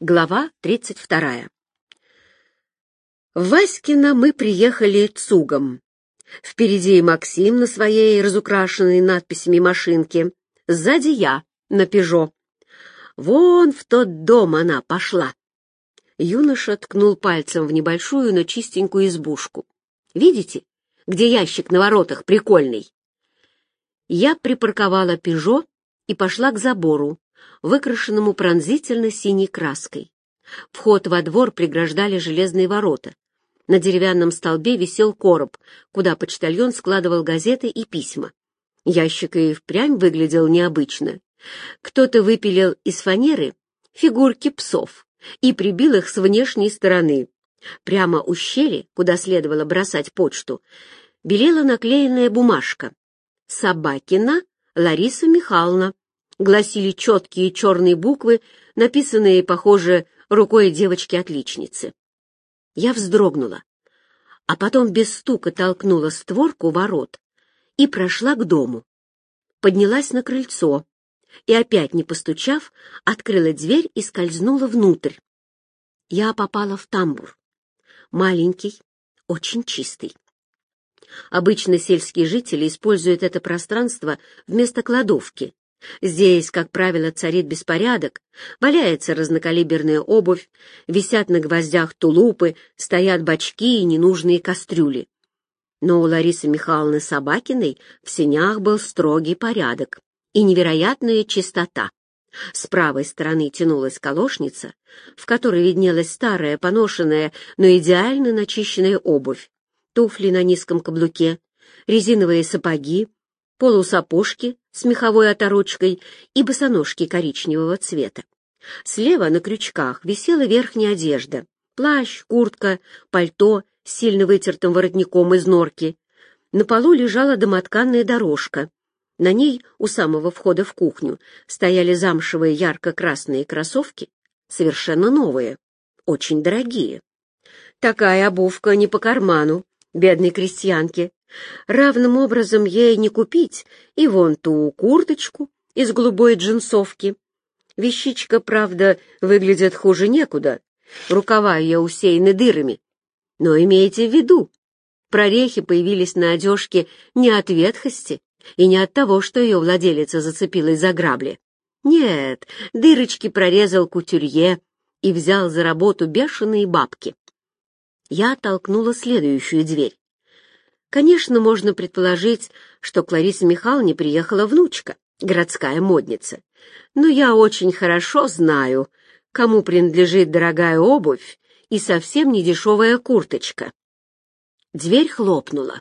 Глава 32. В Васькино мы приехали цугом. Впереди Максим на своей разукрашенной надписями машинке, сзади я на «Пежо». Вон в тот дом она пошла. Юноша ткнул пальцем в небольшую, но чистенькую избушку. Видите, где ящик на воротах прикольный? Я припарковала «Пежо» и пошла к забору, выкрашенному пронзительно-синей краской. Вход во двор преграждали железные ворота. На деревянном столбе висел короб, куда почтальон складывал газеты и письма. Ящик и впрямь выглядел необычно. Кто-то выпилил из фанеры фигурки псов и прибил их с внешней стороны. Прямо у щели, куда следовало бросать почту, белела наклеенная бумажка. «Собакина Лариса Михайловна», гласили четкие черные буквы, написанные, похоже, рукой девочки-отличницы. Я вздрогнула, а потом без стука толкнула створку ворот и прошла к дому. Поднялась на крыльцо и, опять не постучав, открыла дверь и скользнула внутрь. Я попала в тамбур. Маленький, очень чистый. Обычно сельские жители используют это пространство вместо кладовки. Здесь, как правило, царит беспорядок, валяется разнокалиберная обувь, висят на гвоздях тулупы, стоят бачки и ненужные кастрюли. Но у Ларисы Михайловны Собакиной в сенях был строгий порядок и невероятная чистота. С правой стороны тянулась колошница, в которой виднелась старая, поношенная, но идеально начищенная обувь, туфли на низком каблуке, резиновые сапоги, полусапожки с меховой оторочкой и босоножки коричневого цвета. Слева на крючках висела верхняя одежда, плащ, куртка, пальто с сильно вытертым воротником из норки. На полу лежала домотканная дорожка. На ней у самого входа в кухню стояли замшевые ярко-красные кроссовки, совершенно новые, очень дорогие. Такая обувка не по карману бедной крестьянке. Равным образом ей не купить и вон ту курточку из голубой джинсовки. Вещичка, правда, выглядит хуже некуда, рукава ее усеяны дырами. Но имейте в виду, прорехи появились на одежке не от ветхости и не от того, что ее владелица зацепилась за грабли. Нет, дырочки прорезал кутюрье и взял за работу бешеные бабки. Я толкнула следующую дверь. Конечно, можно предположить, что к Ларисе Михайловне приехала внучка, городская модница. Но я очень хорошо знаю, кому принадлежит дорогая обувь и совсем не дешевая курточка. Дверь хлопнула.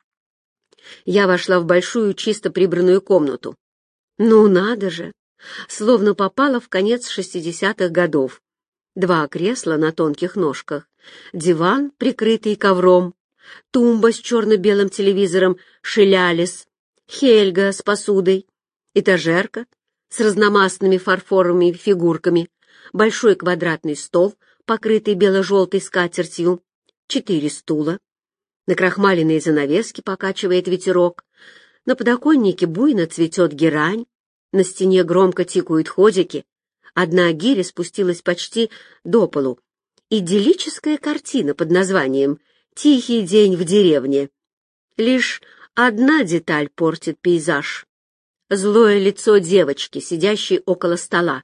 Я вошла в большую чисто прибранную комнату. Ну надо же! Словно попала в конец 60-х годов. 2 кресла на тонких ножках, диван, прикрытый ковром, тумба с черно-белым телевизором «Шелялис», Хельга с посудой, этажерка с разномастными фарфоровыми фигурками, большой квадратный стол, покрытый бело-желтой скатертью, 4 стула. Накрахмаленные занавески покачивает ветерок, на подоконнике буйно цветет герань, на стене громко тикают ходики, одна гиря спустилась почти до полу. Идиллическая картина под названием «Тихий день в деревне». Лишь одна деталь портит пейзаж. Злое лицо девочки, сидящей около стола.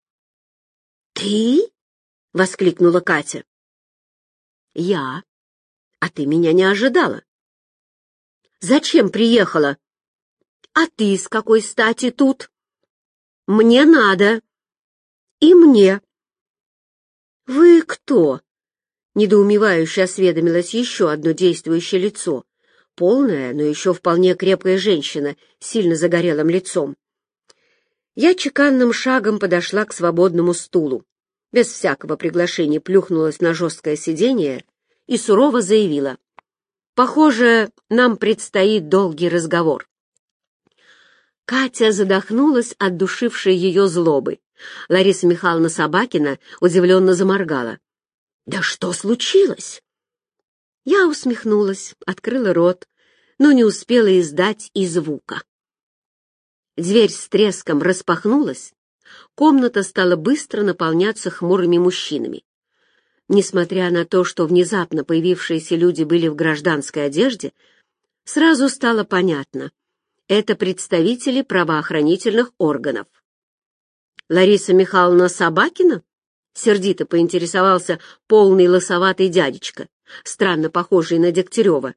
«Ты?» — воскликнула Катя. «Я. А ты меня не ожидала?» «Зачем приехала?» «А ты с какой стати тут?» «Мне надо». «И мне». «Вы кто?» — недоумевающе осведомилось еще одно действующее лицо. Полная, но еще вполне крепкая женщина с сильно загорелым лицом. Я чеканным шагом подошла к свободному стулу, без всякого приглашения плюхнулась на жесткое сиденье и сурово заявила: «Похоже, нам предстоит долгий разговор». Катя задохнулась от душившей ее злобы. Лариса Михайловна Собакина удивленно заморгала. «Да что случилось?» Я усмехнулась, открыла рот, но не успела издать и звука. Дверь с треском распахнулась, комната стала быстро наполняться хмурыми мужчинами. Несмотря на то, что внезапно появившиеся люди были в гражданской одежде, сразу стало понятно — это представители правоохранительных органов. «Лариса Михайловна Собакина?» — сердито поинтересовался полный лысоватый дядечка, странно похожий на Дегтярева.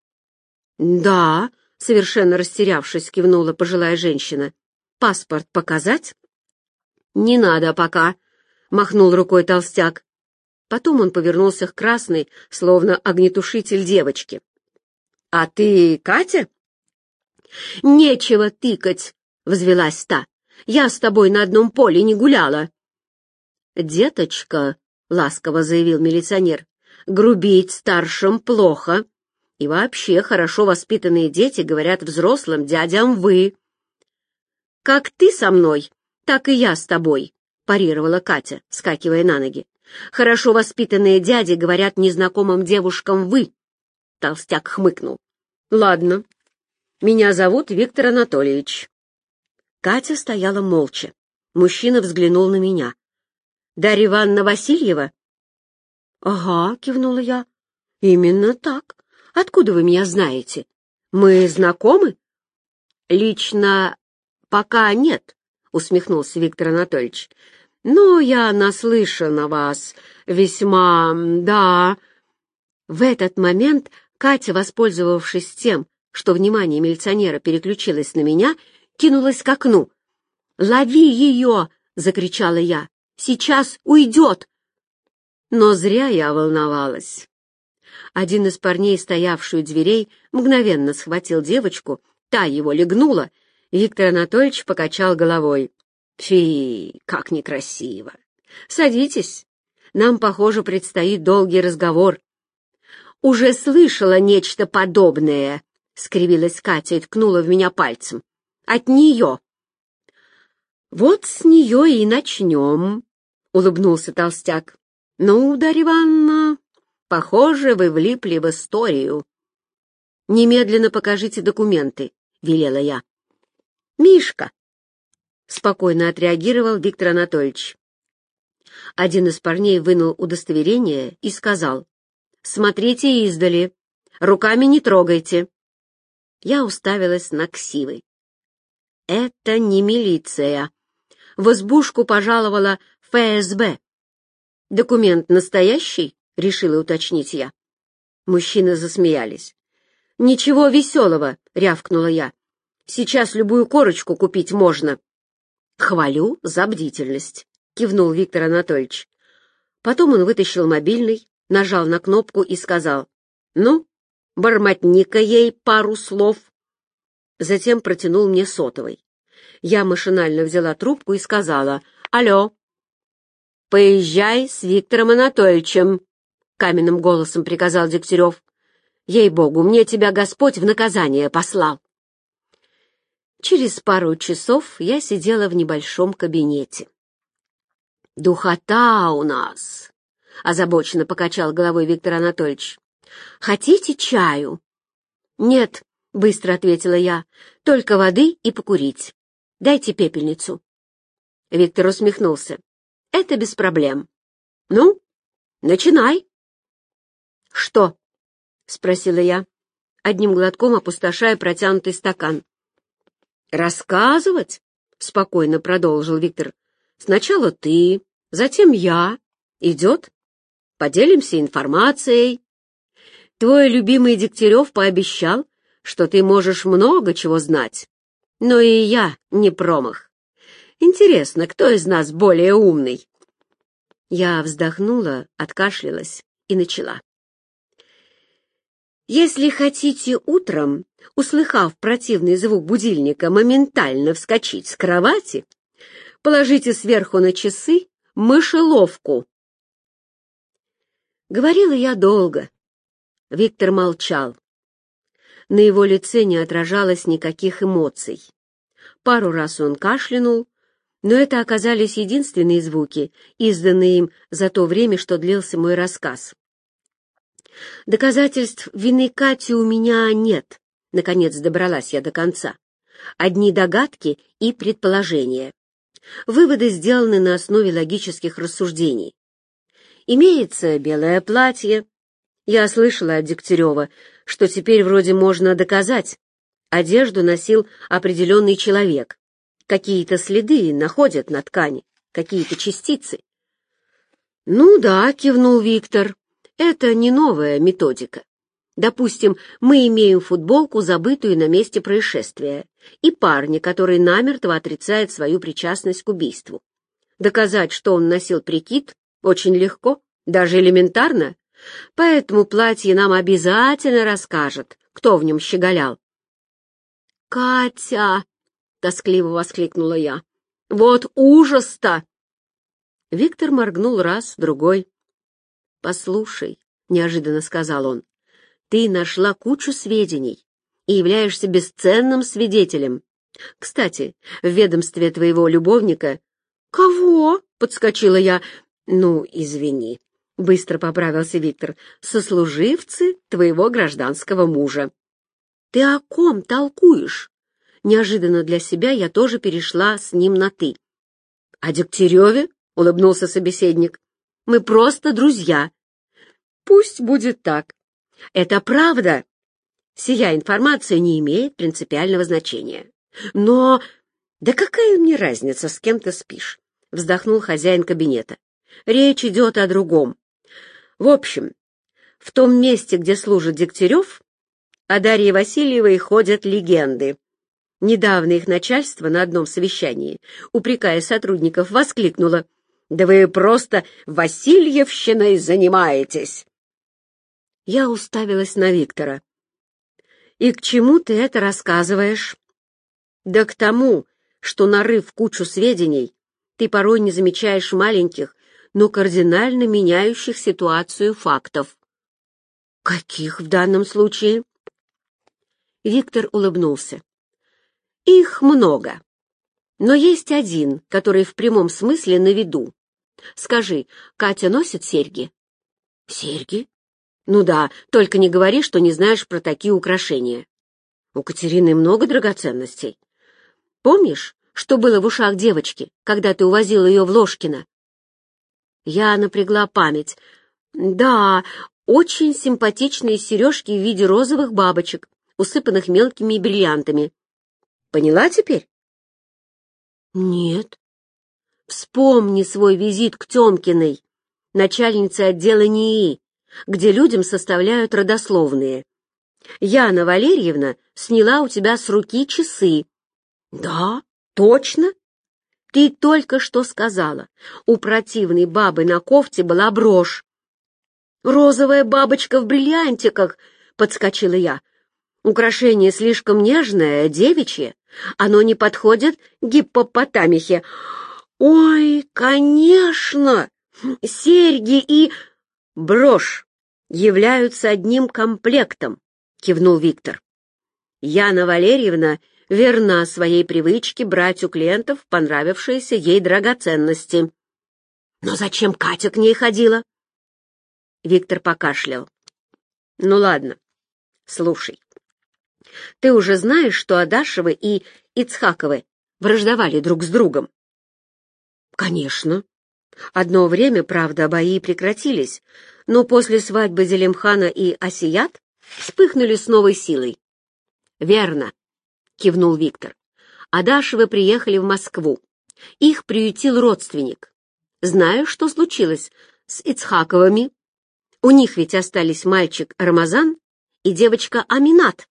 «Да», — совершенно растерявшись, кивнула пожилая женщина. «Паспорт показать?» «Не надо пока», — махнул рукой толстяк. Потом он повернулся к красной, словно огнетушитель девочке. «А ты Катя?» «Нечего тыкать», — взвелась та. «Я с тобой на одном поле не гуляла». «Деточка», — ласково заявил милиционер, — «грубить старшим плохо. И вообще хорошо воспитанные дети говорят взрослым дядям «вы». «Как ты со мной, так и я с тобой», — парировала Катя, вскакивая на ноги. «Хорошо воспитанные дяди говорят незнакомым девушкам «вы». Толстяк хмыкнул. «Ладно, меня зовут Виктор Анатольевич». Катя стояла молча. Мужчина взглянул на меня. «Дарья Ивановна Васильева?» «Ага», — кивнула я. «Именно так. Откуда вы меня знаете? Мы знакомы?» «Лично пока нет», — усмехнулся Виктор Анатольевич. «Но я наслышан о вас. Весьма, да». В этот момент Катя, воспользовавшись тем, что внимание милиционера переключилось на меня, кинулась к окну. «Лови ее!» — закричала я. «Сейчас уйдет!» Но зря я волновалась. Один из парней, стоявший у дверей, мгновенно схватил девочку, та его легнула. Виктор Анатольевич покачал головой. «Фи, как некрасиво! Садитесь, нам, похоже, предстоит долгий разговор». «Уже слышала нечто подобное», — скривилась Катя и ткнула в меня пальцем. «От нее». «Вот с нее и начнем», — улыбнулся толстяк. «Ну, Дарья Ивановна, похоже, вы влипли в историю». «Немедленно покажите документы», — велела я. «Мишка», — спокойно отреагировал Виктор Анатольевич. Один из парней вынул удостоверение и сказал: «Смотрите издали, руками не трогайте». Я уставилась на ксивы. «Это не милиция. В избушку пожаловала ФСБ». «Документ настоящий?» — решила уточнить я. Мужчины засмеялись. «Ничего веселого», — рявкнула я. «Сейчас любую корочку купить можно». «Хвалю за бдительность», — кивнул Виктор Анатольевич. Потом он вытащил мобильный, нажал на кнопку и сказал: «Ну, бормотни-ка ей пару слов». Затем протянул мне сотовый. Я машинально взяла трубку и сказала: «Алло». «Поезжай с Виктором Анатольевичем», — каменным голосом приказал Дегтярев. «Ей-богу, мне тебя Господь в наказание послал». Через пару часов я сидела в небольшом кабинете. «Духота у нас», — озабоченно покачал головой Виктор Анатольевич. «Хотите чаю?» «Нет», — быстро ответила я, — «только воды и покурить. Дайте пепельницу». Виктор усмехнулся. «Это без проблем. Ну, начинай». «Что?» — спросила я, одним глотком опустошая протянутый стакан. «Рассказывать?» — спокойно продолжил Виктор. «Сначала ты, затем я. Идет? Поделимся информацией. Твой любимый Дегтярев пообещал, что ты можешь много чего знать. Но и я не промах. Интересно, кто из нас более умный?» Я вздохнула, откашлялась и начала. «Если хотите утром, услыхав противный звук будильника, моментально вскочить с кровати, положите сверху на часы мышеловку». Говорила я долго. Виктор молчал. На его лице не отражалось никаких эмоций. Пару раз он кашлянул, но это оказались единственные звуки, изданные им за то время, что длился мой рассказ. «Доказательств вины Кати у меня нет», — наконец добралась я до конца. «Одни догадки и предположения. Выводы сделаны на основе логических рассуждений. Имеется белое платье. Я слышала от Дегтярева, что теперь вроде можно доказать. Одежду носил определенный человек. Какие-то следы находят на ткани, какие-то частицы. «Ну да», — кивнул Виктор, — «это не новая методика. Допустим, мы имеем футболку, забытую на месте происшествия, и парня, который намертво отрицает свою причастность к убийству. Доказать, что он носил прикид, очень легко, даже элементарно, поэтому платье нам обязательно расскажет, кто в нем щеголял». «Катя!» — тоскливо воскликнула я. «Вот ужас-то!» Виктор моргнул раз, другой. «Послушай», — неожиданно сказал он, — «ты нашла кучу сведений и являешься бесценным свидетелем. Кстати, в ведомстве твоего любовника...» «Кого?» — подскочила я. «Ну, извини», — быстро поправился Виктор, — «сослуживцы твоего гражданского мужа». «Ты о ком толкуешь?» Неожиданно для себя я тоже перешла с ним на «ты». «О Дегтяреве?» — улыбнулся собеседник. «Мы просто друзья». «Пусть будет так. Это правда. Сия информация не имеет принципиального значения. Но... Да какая мне разница, с кем ты спишь?» — вздохнул хозяин кабинета. «Речь идет о другом. В общем, в том месте, где служит Дегтярев, о Дарье Васильевой ходят легенды. Недавно их начальство на одном совещании, упрекая сотрудников, воскликнуло: «Да вы просто Васильевщиной занимаетесь!» Я уставилась на Виктора. «И к чему ты это рассказываешь?» «Да к тому, что, нарыв кучу сведений, ты порой не замечаешь маленьких, но кардинально меняющих ситуацию фактов». «Каких в данном случае?» Виктор улыбнулся. «Их много. Но есть один, который в прямом смысле на виду. Скажи, Катя носит серьги?» «Серьги? Ну да, только не говори, что не знаешь про такие украшения. У Катерины много драгоценностей. Помнишь, что было в ушах девочки, когда ты увозила ее в Ложкино?» Я напрягла память. «Да, очень симпатичные сережки в виде розовых бабочек, усыпанных мелкими бриллиантами. Поняла теперь?» «Нет. Вспомни свой визит к Тёмкиной, начальнице отдела НИИ, где людям составляют родословные. Яна Валерьевна сняла у тебя с руки часы». «Да, точно. Ты только что сказала, у противной бабы на кофте была брошь». «Розовая бабочка в бриллиантиках», — подскочила я. «Украшение слишком нежное, девичье. Оно не подходит гиппопотамихе». «Ой, конечно! Серьги и...» «Брошь являются одним комплектом», — кивнул Виктор. «Яна Валерьевна верна своей привычке брать у клиентов понравившиеся ей драгоценности». «Но зачем Катя к ней ходила?» Виктор покашлял. «Ну ладно, слушай. Ты уже знаешь, что Адашевы и Ицхаковы враждовали друг с другом?» «Конечно. Одно время, правда, бои прекратились, но после свадьбы Зелимхана и Асият вспыхнули с новой силой». «Верно», — кивнул Виктор. «Адашевы приехали в Москву. Их приютил родственник. Знаешь, что случилось с Ицхаковыми? У них ведь остались мальчик Рамазан и девочка Аминат».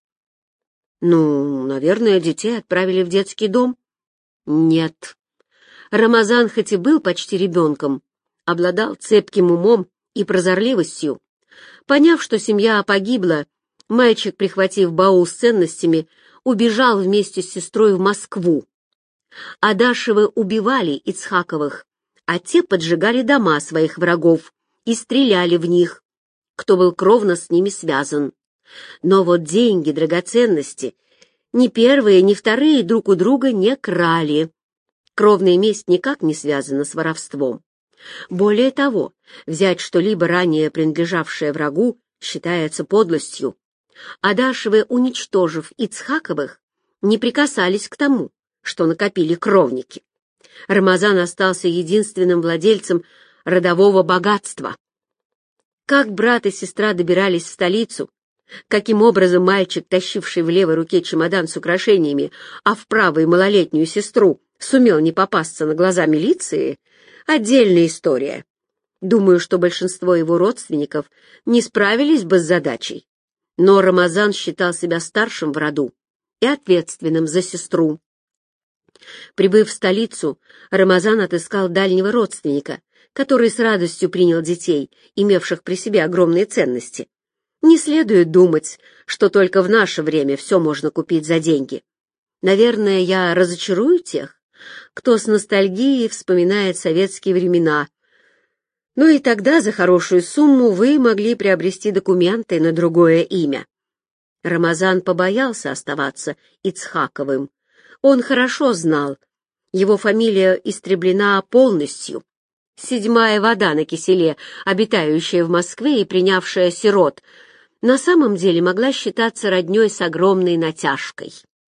«Ну, наверное, детей отправили в детский дом». «Нет. Рамазан хоть и был почти ребенком, обладал цепким умом и прозорливостью. Поняв, что семья погибла, мальчик, прихватив баул с ценностями, убежал вместе с сестрой в Москву. Адашевы убивали Ицхаковых, а те поджигали дома своих врагов и стреляли в них, кто был кровно с ними связан. Но вот деньги, драгоценности, ни первые, ни вторые друг у друга не крали. Кровная месть никак не связана с воровством. Более того, взять что-либо ранее принадлежавшее врагу считается подлостью. Адашевы, уничтожив Ицхаковых, не прикасались к тому, что накопили кровники. Рамазан остался единственным владельцем родового богатства. Как брат и сестра добирались в столицу, каким образом мальчик, тащивший в левой руке чемодан с украшениями, а в правой малолетнюю сестру, сумел не попасться на глаза милиции — отдельная история. Думаю, что большинство его родственников не справились бы с задачей. Но Рамазан считал себя старшим в роду и ответственным за сестру. Прибыв в столицу, Рамазан отыскал дальнего родственника, который с радостью принял детей, имевших при себе огромные ценности. Не следует думать, что только в наше время все можно купить за деньги. Наверное, я разочарую тех, кто с ностальгией вспоминает советские времена. Ну и тогда за хорошую сумму вы могли приобрести документы на другое имя. Рамазан побоялся оставаться Ицхаковым. Он хорошо знал, его фамилия истреблена полностью. Седьмая вода на киселе, обитающая в Москве и принявшая сирот, на самом деле могла считаться роднёй с огромной натяжкой.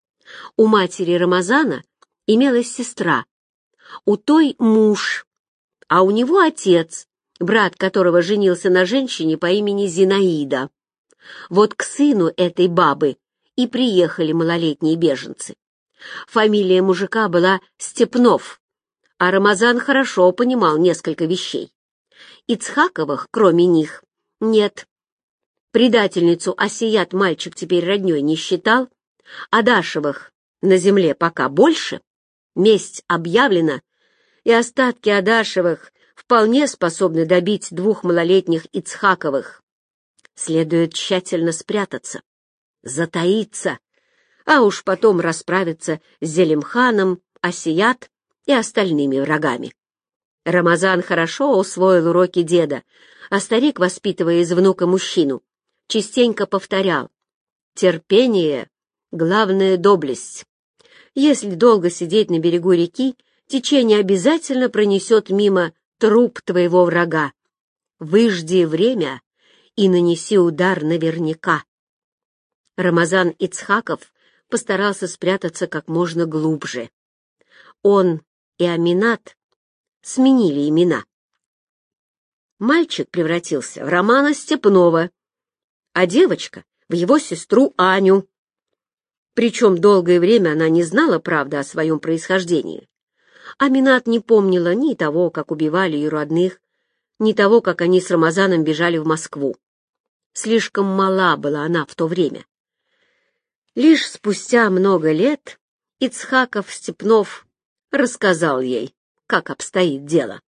У матери Рамазана имелась сестра, у той муж, а у него отец, брат которого женился на женщине по имени Зинаида. Вот к сыну этой бабы и приехали малолетние беженцы. Фамилия мужика была Степнов, а Рамазан хорошо понимал несколько вещей. Ицхаковых, кроме них, нет. Предательницу Асият мальчик теперь роднёй не считал, Адашевых на земле пока больше, месть объявлена, и остатки Адашевых вполне способны добить двух малолетних Ицхаковых. Следует тщательно спрятаться, затаиться, а уж потом расправиться с Зелимханом, Асият и остальными врагами. Рамазан хорошо усвоил уроки деда, а старик, воспитывая из внука мужчину, частенько повторял: терпение — главная доблесть. Если долго сидеть на берегу реки, течение обязательно пронесет мимо труп твоего врага. Выжди время и нанеси удар наверняка. Рамазан Ицхаков постарался спрятаться как можно глубже. Он и Аминат сменили имена. Мальчик превратился в Романа Степнова, а девочка — в его сестру Аню. Причем долгое время она не знала правды о своем происхождении. Аминат не помнила ни того, как убивали ее родных, ни того, как они с Рамазаном бежали в Москву. Слишком мала была она в то время. Лишь спустя много лет Ицхаков Степнов рассказал ей, как обстоит дело.